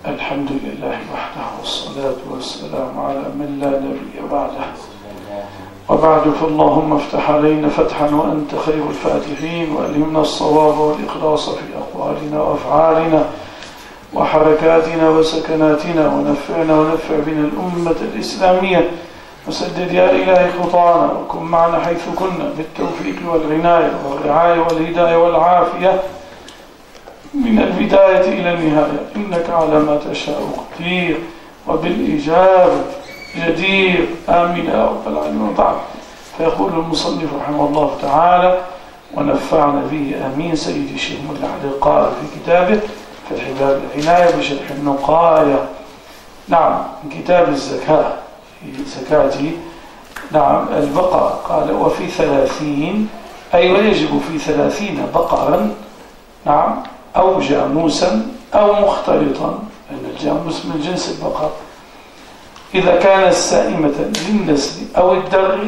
الحمد لله وحده والصلاة والسلام على من لا نبي بعده. وبعد فاللهم افتح علينا فتحا وأنت خير الفاتحين، وألهمنا الصواب والإخلاص في أقوالنا وأفعالنا وحركاتنا وسكناتنا، ونفع بنا الأمة الإسلامية، وسدد يا إلهي خطانا، وكن معنا حيث كنا بالتوفيق والعناية والرعاية والهداية والعافية من البداية إلى النهاية، إنك على ما تشاء قدير وبالإجابة جدير. آمين يا رب العالمين. وبعد، فيقول المصنف رحمه الله تعالى: ونفعنا به آمين. سيد الشيخ ملحد قال في كتابه فتح باب العناية بشرح النقاية، نعم، من كتاب الزكاة، في زكاة نعم البقرة، قال: وفي 30، أي ويجب في 30 بقرا، نعم، أو جاموسا أو مختلطا، لأن الجاموس من جنس البقر، إذا كانت سائمة للنسل أو الدر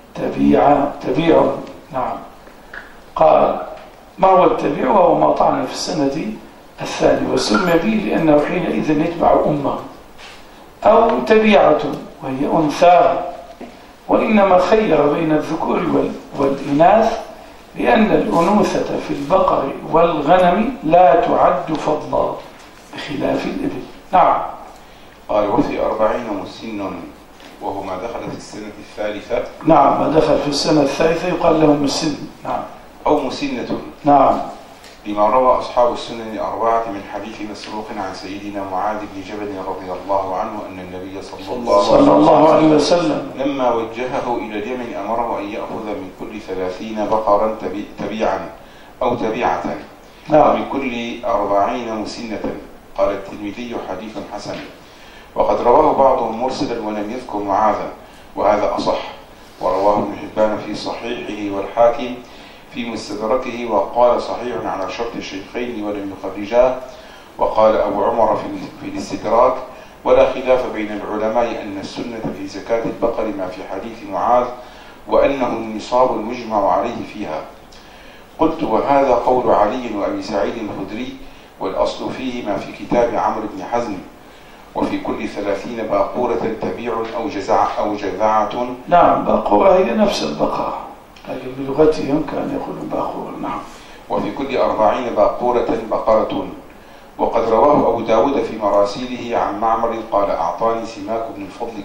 تبيع. نعم. قال: ما هو التبيع؟ وهو ما طعن في السنة الثانية، وسمي به لأنه حينئذ يتبع أمه، أو تبيعة وهي أنثى، وإنما خير بين الذكور والإناث لأن الأنوثة في البقر والغنم لا تعد فضلا بخلاف الإبل. نعم. قال: وفي 40 مسن، وهو ما دخل في السنة الثالثة. نعم، ما دخل في السنة الثالثة يقال له مسن. نعم. أو مسنة. نعم. لما روى أصحاب السنن الأربعة من حديث مسروق عن سيدنا معاذ بن جبل رضي الله عنه أن النبي صلى الله عليه وسلم لما وجهه إلى اليمن أمره أن يأخذ من كل 30 بقرا تبيعا أو تبيعة، ومن كل 40 مسنة. قال الترمذي: حديث حسن. وقد رواه بعضهم مرسلا ولم يذكر معاذا، وهذا أصح. ورواه ابن حبان في صحيحه والحاكم في مستدركه، وقال: صحيح على شرط الشيخين ولم يخرجاه. وقال أبو عمر في الاستدراك: ولا خلاف بين العلماء أن السنة في زكاة البقر ما في حديث معاذ، وأنه النصاب المجمع عليه فيها. قلت: وهذا قول علي وأبي سعيد الخدري، والأصل فيه ما في كتاب عمرو بن حزم: وفي كل 30 باقورة تبيع أو جذعة. نعم، باقورة هي نفس البقرة، لكن بلغتهم كان يقول باقورة. نعم. وفي كل 40 باقورة بقرة. وقد رواه أبو داود في مراسيله عن معمر قال: أعطاني سماك بن الفضل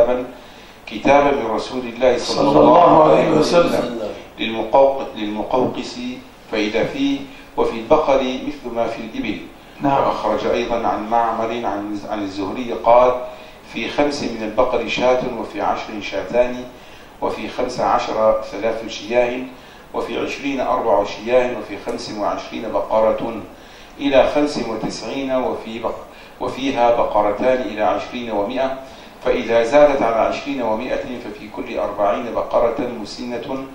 كتابا من رسول الله صلى الله عليه وسلم للمقوقس، فإذا فيه وفي البقر مثل ما في الإبل. نعم. وأخرج أيضا عن معمر عن الزهري قال: في 5 من البقر شاة، وفي 10 شاتان، وفي 15 3 شياه، وفي 20 4 شياه، وفي 25 بقرة إلى 95، وفيها بقرتان إلى 20 و100. فإذا زادت على 20 و100 ففي كل 40 بقرة مسنة.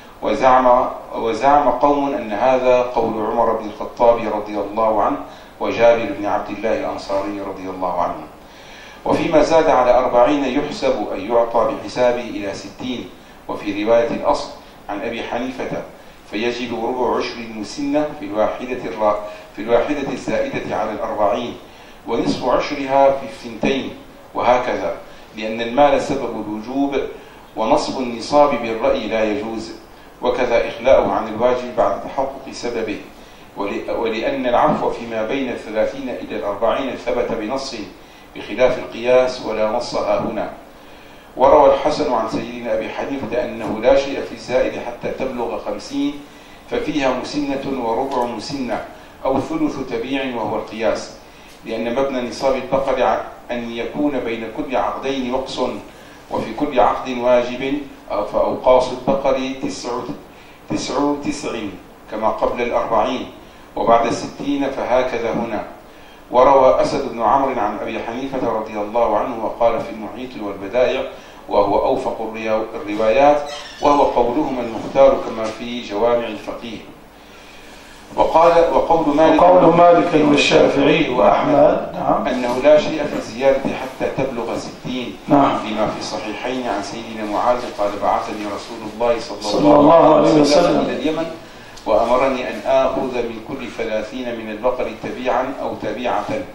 وزعم قوم أن هذا قول عمر بن الخطاب رضي الله عنه وجابر بن عبد الله الأنصاري رضي الله عنه. وفيما زاد على 40 يحسب أن يعطى بحسابه إلى 60. وفي رواية الأصل عن أبي حنيفة: فيجب ربع عشر المسنة في الواحدة الزائدة على 40، ونصف عشرها في 2، وهكذا، لأن المال سبب الوجوب، ونصب النصاب بالرأي لا يجوز، وكذا إخلاؤه عن الواجب بعد تحقق سببه. ولأن العفو فيما بين 30 إلى 40 ثبت بنص بخلاف القياس، ولا نص هنا. وروى الحسن عن سيدنا أبي حنيفة أنه لا شيء في الزائد حتى تبلغ 50، ففيها مسنة وربع مسنة أو ثلث تبيع، وهو القياس، لأن مبنى نصاب البقر أن يكون بين كل عقدين وقص، وفي كل عقد واجب، فأوقاص البقر 99 كما قبل 40، وبعد 60 فهكذا هنا. وروى أسد بن عمرو عن أبي حنيفة رضي الله عنه وقال في المحيط والبدائع، وهو أوفق الروايات، وهو قولهما المختار كما في جوامع الفقيه. وقول مالك والشافعي وأحمد نعم أنه لا شيء في الزيادة حتى تبلغ 60. نعم. لما في الصحيحين عن سيدنا معاذ قال: بعثني رسول الله صلى الله عليه وسلم إلى اليمن، وأمرني أن آخذ من كل 30 من البقر تبيعا أو تبيعة،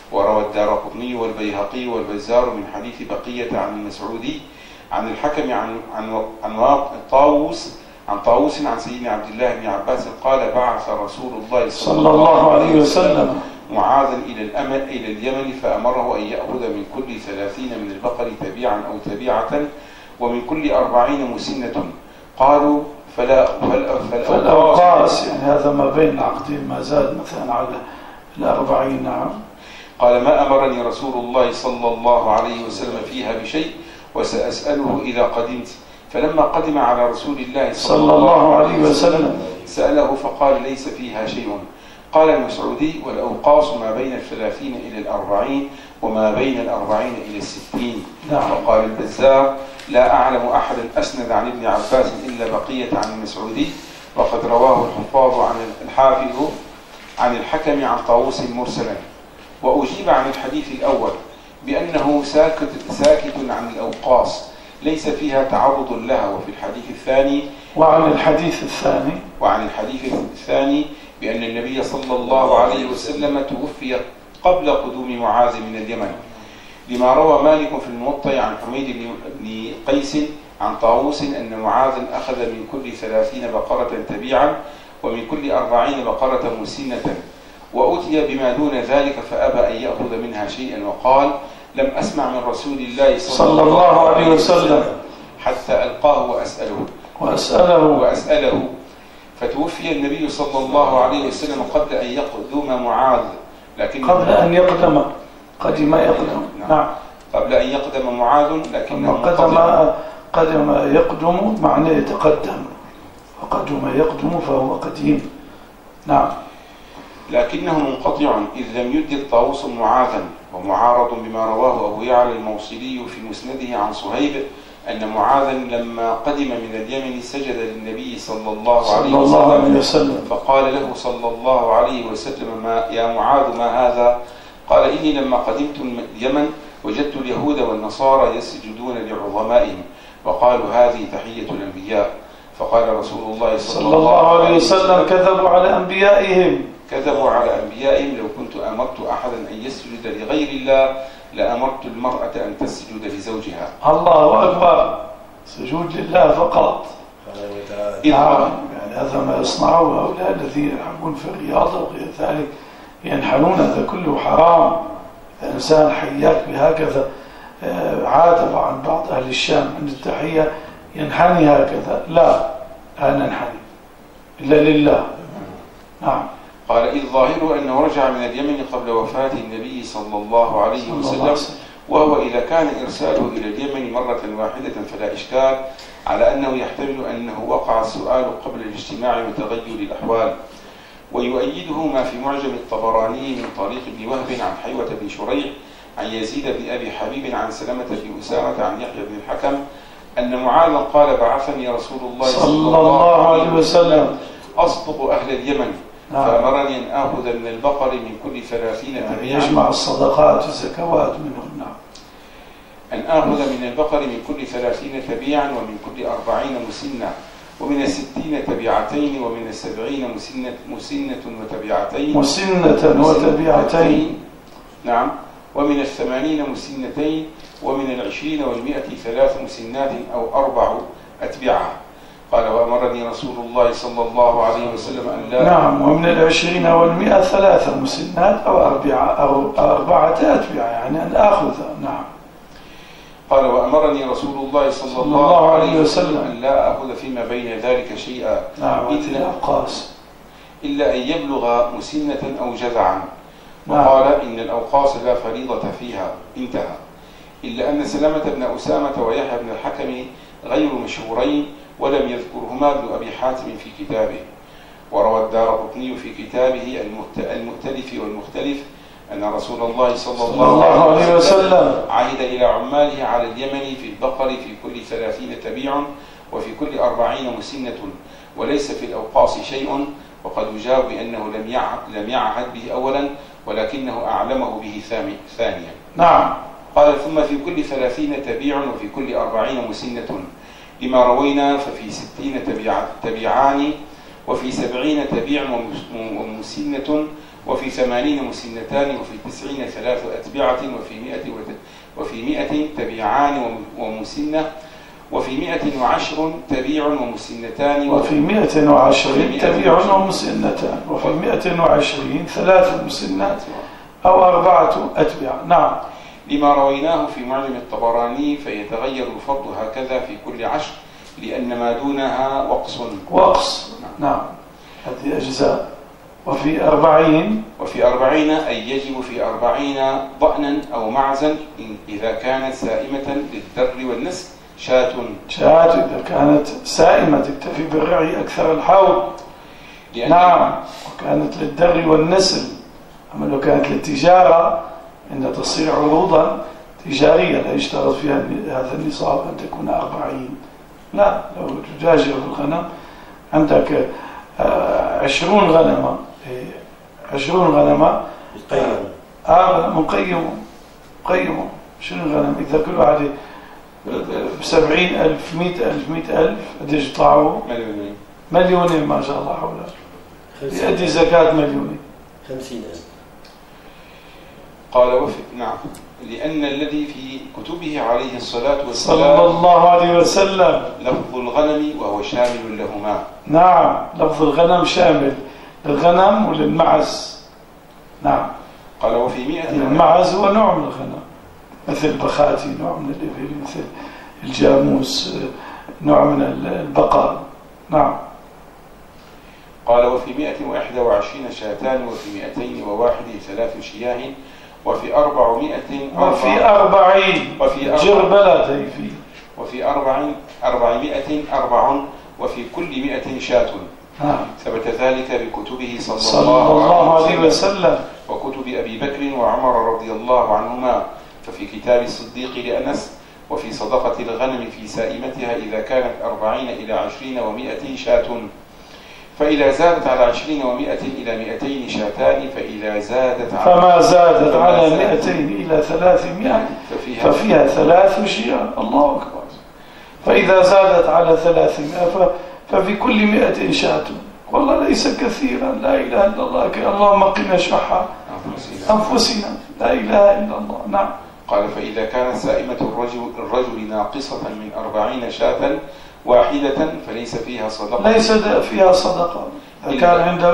وروى الدارقطني والبيهقي والبزار من حديث بقية عن المسعودي عن الحكم عن طاووس عن سيدنا عبد الله بن عباس قال بعث رسول الله صلى الله عليه وسلم معاذا إلى اليمن فأمره أن يأخذ من كل 30 من البقر تبيعا أو تبيعة ومن كل 40 مسنة. قالوا فالأوقاس يعني هذا ما بين العقدين ما زاد مثلا على 40. نعم. قال ما أمرني رسول الله صلى الله عليه وسلم فيها بشيء وسأسأله إذا قدمت. فلما قدم على رسول الله صلى الله عليه وسلم سأله فقال ليس فيها شيء. قال المسعودي والأوقاص ما بين 30 إلى 40 وما بين 40 إلى 60. نعم. وقال البزار لا أعلم أحدا أسند عن ابن عباس إلا بقية عن المسعودي وقد رواه الحفاظ عن الحافظ عن الحكم عن طاووس مرسلا. وأجيب عن الحديث الأول بأنه ساكت عن الأوقاص ليس فيها تعرض لها. وفي الحديث الثاني وعن الحديث الثاني بأن النبي صلى الله عليه وسلم توفي قبل قدوم معاذ من اليمن لما روى مالك في الموطأ عن حميد بن قيس عن طاووس أن معاذ أخذ من كل 30 بقرة تبيعا ومن كل 40 بقرة مسنة وأتي بما دون ذلك فأبى أن يأخذ منها شيئا وقال لم أسمع من رسول الله صلى الله عليه وسلم حتى ألقاه وأسأله. فتوفي النبي صلى الله عليه وسلم قبل أن يقدم معاذ قدم يقدم. نعم. قبل أن يقدم معاذ لكنه قدم يقدم معناه يتقدم وقدم يقدم فهو قديم. نعم. لكنه منقطع إذ لم يدرك طاووس معاذا ومعارض بما رواه أبو يعلى الموصلي في مسنده عن صهيب أن معاذا لما قدم من اليمن سجد للنبي صلى الله عليه وسلم فقال له صلى الله عليه وسلم يا معاذ ما هذا؟ قال إني لما قدمت اليمن وجدت اليهود والنصارى يسجدون لعظمائهم وقالوا هذه تحية الأنبياء. فقال رسول الله صلى الله عليه وسلم كذبوا على أنبيائهم لو كنت أمرت أحدا أن يسجد لغير الله لأمرت المرأة أن تسجد لزوجها. الله أكبر. سجود لله فقط. يعني هذا ما يصنعه هؤلاء الذين يلعبون في الرياضة وغير ذلك ينحنون. هذا كله حرام. الإنسان حياك بهكذا عادة عن بعض أهل الشام عند التحية ينحني هكذا. لا ننحني إلا لله. نعم. قال إذ ظاهره أنه رجع من اليمن قبل وفاة النبي صلى الله عليه وسلم وهو إذا كان إرساله إلى اليمن مرة واحدة فلا إشكال على أنه يحتمل أنه وقع السؤال قبل الاجتماع وتغير الأحوال. ويؤيده ما في معجم الطبراني من طريق ابن وهب عن حيوة بن شريح عن يزيد بن أبي حبيب عن سلمة بن أسامة عن يحيى بن الحكم أن معاذا قال بعثني رسول الله صلى الله عليه وسلم أصدق أهل اليمن فأمرني أن آخذ من البقر من كل 30 تبيعا يجمع الصدقات والزكوات منهم. نعم. أن آخذ من البقر من كل 30 تبيعا ومن كل 40 مسنة ومن 60 تبيعتين ومن 70 مسنة وتبيعتين. نعم. ومن 80 مسنتين ومن 20 و100 3 مسنات أو 4 أتبعة. قال وأمرني رسول الله صلى الله عليه وسلم أن لا. نعم. ومن 20 و100 3 مسنات أو 4 أتبعة يعني أن آخذ. نعم. قال وأمرني رسول الله صلى الله عليه وسلم أن لا أخذ فيما بين ذلك شيئا. نعم. إلا أن يبلغ مسنة أو جذعا. وقال إن الأوقاص لا فريضة فيها. انتهى. إلا أن سلمة بن أسامة ويحيى بن الحكم غير مشهورين ولم يذكرهما ابن أبي حاتم في كتابه. وروى الدارقطني في كتابه المؤتلف والمختلف أن رسول الله صلى الله عليه وسلم عهد إلى عماله على اليمن في البقر في كل 30 تبيع وفي كل 40 مسنة وليس في الأوقاص شيء. وقد يجاب بأنه لم يعهد به أولا ولكنه أعلمه به ثانيا. نعم. قال ثم في كل 30 تبيع وفي كل 40 مسنة لما روينا ففي 60 تبيعان وفي 70 تبيع ومسنة وفي 80 مسنتان، وفي 90 3 أتبعة، وفي 100 تبيعان ومسنة، وفي 110 تبيع ومسنتان، وفي 110 تبيع ومسنتان، وفي 120 3 مسنات أو 4 أتباع. نعم. لما رويناه في معجم الطبراني فيتغير الفرض هكذا في كل 10 لأن ما دونها وقص. نعم. هذه أجزاء. وفي 40 أي يجب في 40 ضأنا أو معزا إذا كانت سائمة للدر والنسل شاة إذا كانت سائمة تكتفي بالرعي أكثر الحول. نعم. وكانت للدر والنسل. أما لو كانت للتجارة إن تصير عروضا تجارية لا يشترط فيها هذا النصاب أن تكون 40. لا، لو تجاجر في الغنم عندك 20 غنمة 20 غنمة مقيم 20 غنم. إذا كل واحد 70,000 100,000 قديش يطلعوا؟ مليونين ما شاء الله حوله. يؤدي زكاة مليونين 50,000. قال نعم، لأن الذي في كتبه عليه الصلاة والسلام صلى الله عليه وسلم لفظ الغنم وهو شامل لهما. نعم، لفظ الغنم شامل للغنم وللمعز. نعم. قال وفي 100 المعز هو نوع من الغنم، مثل البخاتي نوع من الإبل، مثل الجاموس نوع من البقر. نعم. قال وفي 121 شاتان، وفي 201 3 شياه، وفي 400 جربلة تيفي، وفي 400 4، وفي كل 100 شاة. ثبت ذلك بكتبه صلى الله عليه وسلم وكتب أبي بكر وعمر رضي الله عنهما، ففي كتاب الصديق لأنس وفي صدقة الغنم في سائمتها إذا كانت 40 إلى 20 و100 شاة، فإذا زادت على 20 و100 إلى 200 شاتان، فما زادت على 200 إلى 300 ففيها 3 شياه. الله أكبر. فإذا زادت على 300 ففي كل 100 شاة. والله ليس كثيرا. لا إله إلا الله. اللهم قنا شح أنفسنا. لا إله إلا الله. نعم. قال فإذا كانت سائمة الرجل ناقصة من 40 شاة واحدة فليس فيها صدقة. ليس فيها صدقة. إذا كان عنده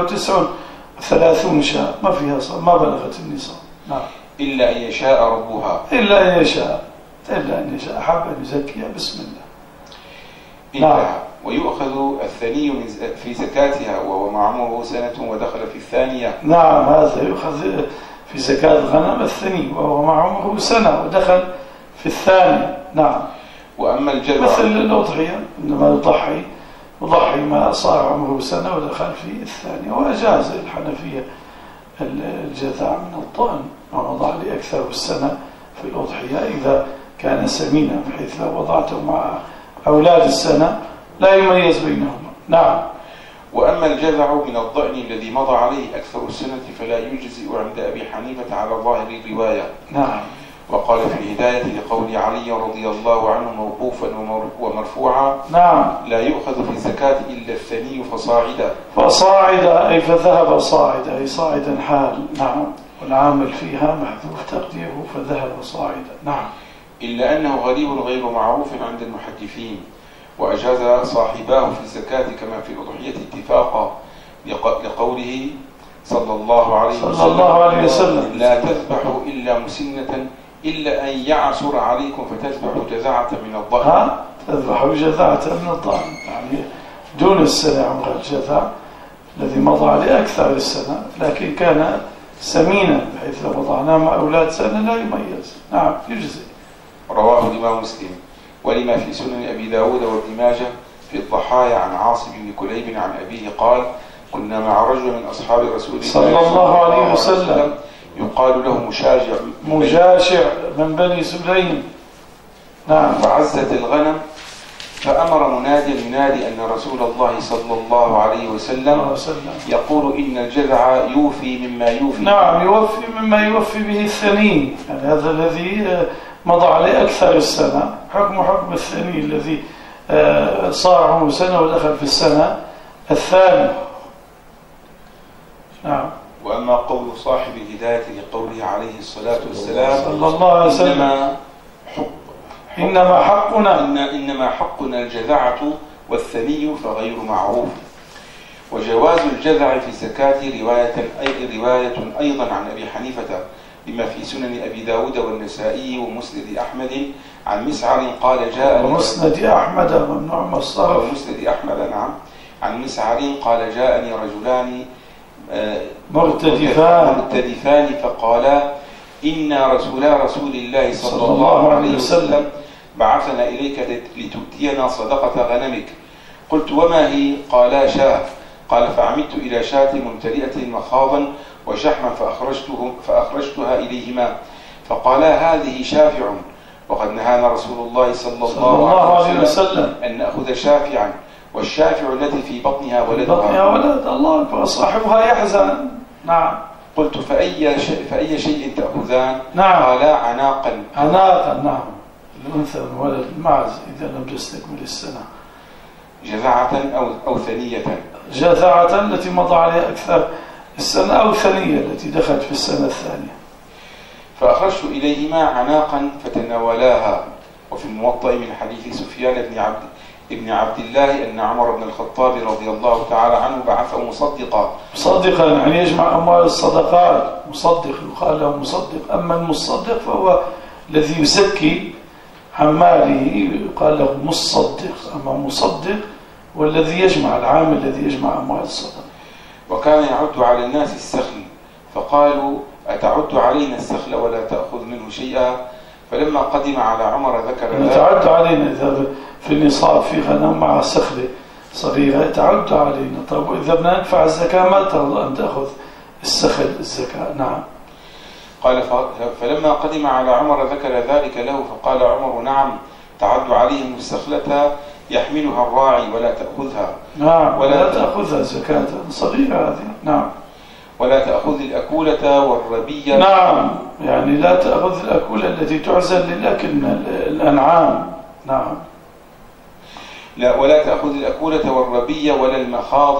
39 شاة ما فيها صدقة، ما بلغت النصاب. نعم. إلا أن يشاء ربها. إلا أن يشاء أحب أن يزكيها. بسم الله. نعم. ويؤخذ الثني في زكاتها وهو معمره سنة ودخل في الثانية. نعم، هذا يؤخذ في زكاة الغنم الثني وهو معمره سنة ودخل في الثانية. نعم. وأما الجذع مثل الأضحية، إنما يضحي ما صار عمره سنة ودخل في الثانية. وأجاز الحنفية الجذع من الضأن ووضع لأكثر السنة في الأضحية إذا كان سمينا، بحيث لو وضعته مع أولاد السنة لا يميز بينهما. نعم. وأما الجذع من الضأن الذي مضى عليه أكثر السنة فلا يجزئ عند أبي حنيفة على ظاهر الرواية. نعم. وقال في الهداية لقول علي رضي الله عنه موقوفا ومرفوعا. نعم. لا يؤخذ في الزكاة إلا الثني فصاعدا أي فذهب صاعدا أي صاعدا حال. نعم. والعامل فيها محذوف تقديره فذهب صاعدا. نعم. إلا أنه غريب غير معروف عند المحدثين، وأجاز صاحباه في الزكاة كما في الأضحية اتفاقا لقوله صلى الله عليه وسلم لا تذبحوا إلا مسنة إلا أن يعسر عليكم فتذبحوا جذعة من الضأن. تذبحوا جذعة من الضأن يعني دون السنة عمر الجذع الذي مضى عليه أكثر السنة، لكن كان سمينا بحيث لو وضعناه مع أولاد سنة لا يميز. نعم يجزي. رواه الإمام مسلم. ولما في سنن أبي داود وابن ماجه في الضحايا عن عاصم بن كليب عن أبيه قال كنا مع رجل من أصحاب رسول الله صلى الله عليه وسلم يقال له مجاشع من بني سليم. نعم. فعزت الغنم فأمر منادي ينادي أن رسول الله صلى الله عليه وسلم يقول إن الجذع يوفي مما يوفي. نعم، يوفي مما يوفي به الثني، يعني هذا الذي مضى عليه أكثر السنة حكم الثني الذي صار عمره سنة ودخل في السنة الثانية. نعم. وأما قول صاحب الهداية لقوله عليه الصلاة والسلام صلى الله عليه وسلم إنما حقنا الجذعة والثني فغير معروف. وجواز الجذع في الزكاة رواية أيضا عن أبي حنيفة بما في سنن أبي داود والنسائي ومسند أحمد عن مسعر قال جاءني ومسند أحمد ممنوع من الصرف. ومسند أحمد نعم عن مسعر قال جاءني رجلان مرتدفان فقالا إن رسول الله صلى الله عليه وسلم بعثنا إليك لتؤتينا صدقة غنمك. قلت وما هي؟ قالا شاة. قال فعمدت إلى شاة ممتلئة مخاضا وشحما فأخرجتها إليهما فقالا هذه شافع وقد نهانا رسول الله صلى الله عليه وسلم أن نأخذ شافعا والشافع التي في بطنها ولدها الله أكبر صاحبها يحزن. نعم. قلت فأي شيء تأخذان؟ نعم. قالا عناقا. نعم الأنثى والولد المعز إذا لم تستكمل السنة. جذعة أو ثنية. جذعة التي مضى عليها أكثر السنة أو ثنية التي دخلت في السنة الثانية. فأخرجت إليهما عناقا فتناولاها. وفي الموطأ من حديث سفيان ابن عبد الله أن عمر بن الخطاب رضي الله تعالى عنه بعثه مصدقا يعني يجمع أموال الصدقات. مصدق يقال له مصدق. أما المصدق فهو الذي يزكي عن ماله يقال له مصدق. أما مصدق والذي يجمع العامل الذي يجمع أموال الصدقة. وكان يعد على الناس السخل فقالوا أتعد علينا السخل ولا تأخذ منه شيئا؟ فلما قدم على عمر ذكر ذلك. تعد علينا إذا في النصاب في غنم مع سخلة صغيرة تعد علينا. طيب إذا بدنا ندفع الزكاة ما ترضى أن تأخذ السخل الزكاة. نعم. قال فلما قدم على عمر ذكر ذلك له فقال عمر نعم تعد عليهم السخلة يحملها الراعي ولا تأخذها. نعم ولا تأخذها زكاة صغيرة هذه. نعم. ولا تأخذ الأكولة والربية. نعم يعني لا تأخذ الأكولة التي تعزل للأكل من الأنعام. نعم. لا ولا تأخذ الأكولة والربية ولا المخاض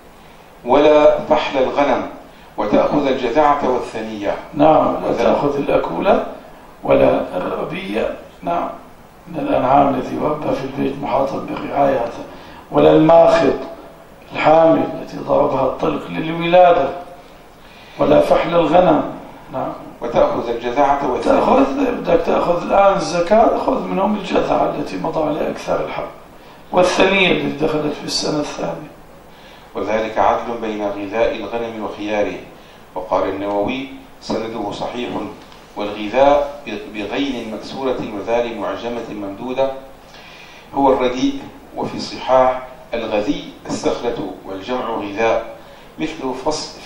ولا فحل الغنم وتأخذ الجذعة والثنية. نعم لا تأخذ الأكولة ولا الربية. نعم من الأنعام التي يربى في البيت محاطا برعايته ولا الماخض الحامل التي ضربها الطلق للولادة ولا فحل الغنم. نعم. وتأخذ الجذعة والثنية. بدك تأخذ الآن الزكاة خذ منهم الجذعة التي مضى عليها أكثر الحق والثنية التي دخلت في السنة الثانية. وذلك عدل بين غذاء الغنم وخياره. وقال النووي سنده صحيح. والغذاء بغين مكسورة وذال معجمة ممدودة هو الرديء. وفي الصحاح الغذي السخلة والجمع غذاء مثل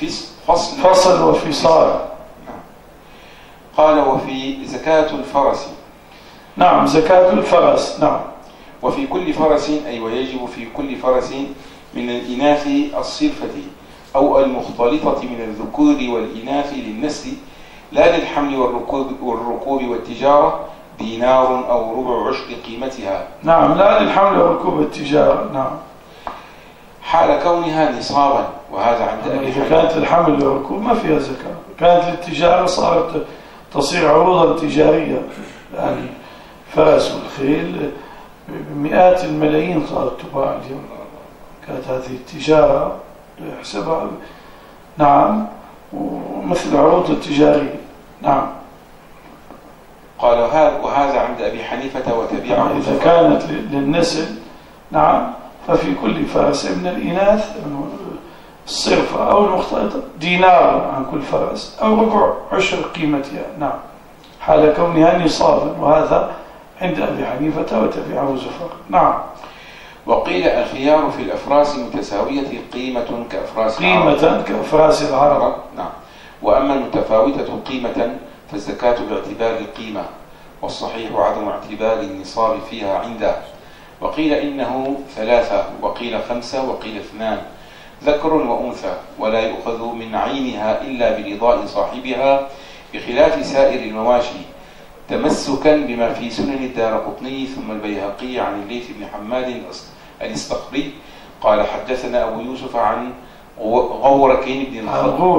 فصل وفصال. قال وفي زكاة الفرس. نعم زكاة الفرس. نعم. وفي كل فرس أي ويجب في كل فرس من الإناث الصرفة أو المختلطة من الذكور والإناث للنسل لا للحمل والركوب والتجارة دينار أو ربع عشر قيمتها. نعم لا للحمل والركوب والتجارة. نعم. حال كونها نصابا. وهذا عند أبي حنيفة. كانت الحمل والركوب ما فيها زكاة. كانت للتجارة صارت تصير عروضا تجارية. يعني فرس والخيل بمئات الملايين صارت تباع اليوم. كانت هذه التجارة يحسبها. نعم ومثل عروض التجارية. نعم. قال وهذا عند أبي حنيفة وتبعه. إذا كانت للنسل نعم ففي كل فرس من الإناث الصرفة أو المختلطة دينار عن كل فرس أو ربع عشر قيمتها. نعم حال كونها نصابا. وهذا عند أبي حنيفة وتبعه زفر. نعم. وقيل الخيار في الأفراس متساوية قيمة كأفراس العرب. نعم. وأما المتفاوتة قيمة فالزكاة باعتبار القيمة والصحيح عدم اعتبار النصاب فيها عنده. وقيل إنه 3 وقيل 5 وقيل 2 ذكر وأنثى ولا يؤخذ من عينها إلا برضاء صاحبها بخلاف سائر المواشي تمسكا بما في سنن الدارقطني ثم البيهقي عن الليث بن حماد الاستقري قال حدثنا أبو يوسف عن غوركين بن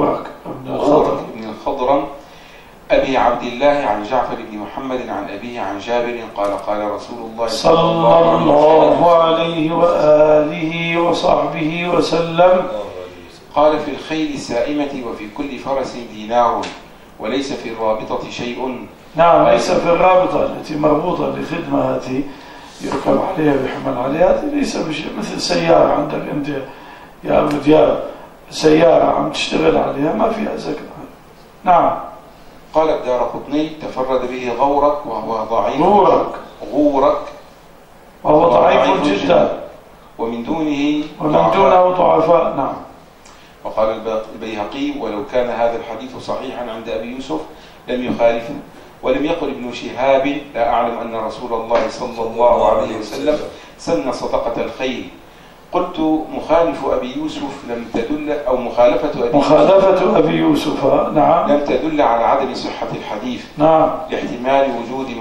الخضرم أبي عبد الله عن جعفر بن محمد عن أبيه عن جابر قال قال رسول الله صلى الله عليه وآله وصحبه وسلم قال في الخيل السائمة وفي كل فرس دينار وليس في الرابطة شيء. نعم، ليس في الرابطة التي مربوطة لخدمة هذه يركب عليها بيحمل عليها، هذه ليس بشيء، مثل سيارة عندك أنت يا أبو دياب، سيارة عم تشتغل عليها ما فيها زكاة. نعم. قال الدارقطني تفرد به غورك وهو ضعيف. غورك وهو ضعيف جدا ومن دونه ضعفاء. نعم. وقال البيهقي ولو كان هذا الحديث صحيحا عند أبي يوسف لم يخالفه، ولم يقل ابن شهاب لا أعلم أن رسول الله صلى الله عليه وسلم سن صدقة الخيل. قلت مخالف أبي يوسف لم تدل أو مخالفة أبي يوسف نعم لم تدل على عدم صحة الحديث. نعم. لاحتمال وجود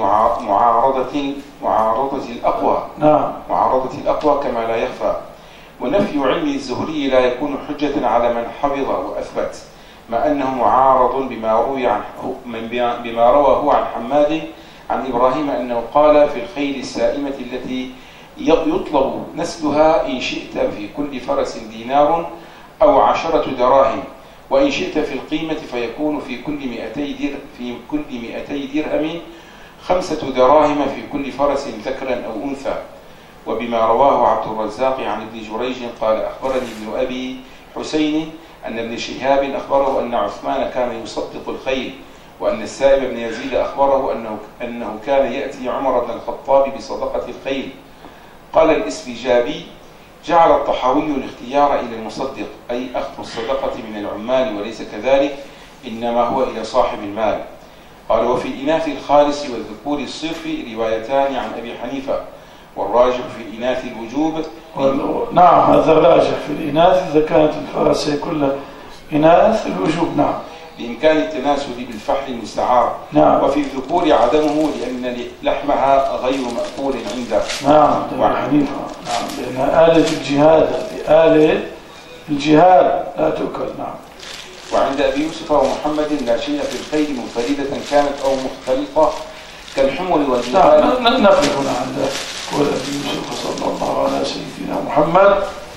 معارضة الأقوى. نعم. معارضة الأقوى كما لا يخفى. ونفي علم الزهري لا يكون حجة على من حفظ وأثبت، مع أنه معارض بما روى هو عن حماد عن إبراهيم أنه قال في الخيل السائمة التي يطلب نسلها إن شئت في كل فرس دينار أو 10 دراهم، وإن شئت في القيمة فيكون في كل 200 درهم 5 دراهم في كل فرس ذكرا أو أنثى. وبما رواه عبد الرزاق عن ابن جريج قال أخبرني ابن أبي حسين أن ابن شهاب أخبره أن عثمان كان يصدق الخيل، وأن السائب بن يزيد أخبره أنه كان يأتي عمر بن الخطاب بصدقة الخيل. قال الإسفجابي جعل الطحاوي الاختيار إلى المصدق، أي أخذ الصدقة من العمال، وليس كذلك، إنما هو إلى صاحب المال. قال وفي الإناث الخالص والذكور الصرف روايتان عن أبي حنيفة، والراجح في الإناث الوجوب. نعم، هذا الراجح في الإناث إذا كانت الفرس كلها إناث الوجوب. نعم، بإمكان التناسل بالفحل المستعار. نعم. وفي الذكور عدمه لأن لحمها غير مأكول عنده. نعم، أبي حنيفة. نعم، لأنها آلة الجهاد، آلة الجهاد لا تؤكل. نعم. وعند أبي يوسف ومحمد لا شيء في الخيل منفردة كانت أو مختلطة كالحمل والجبال. نعم، نقف هنا عند قول أبي يوسف صلى الله على سيدنا محمد.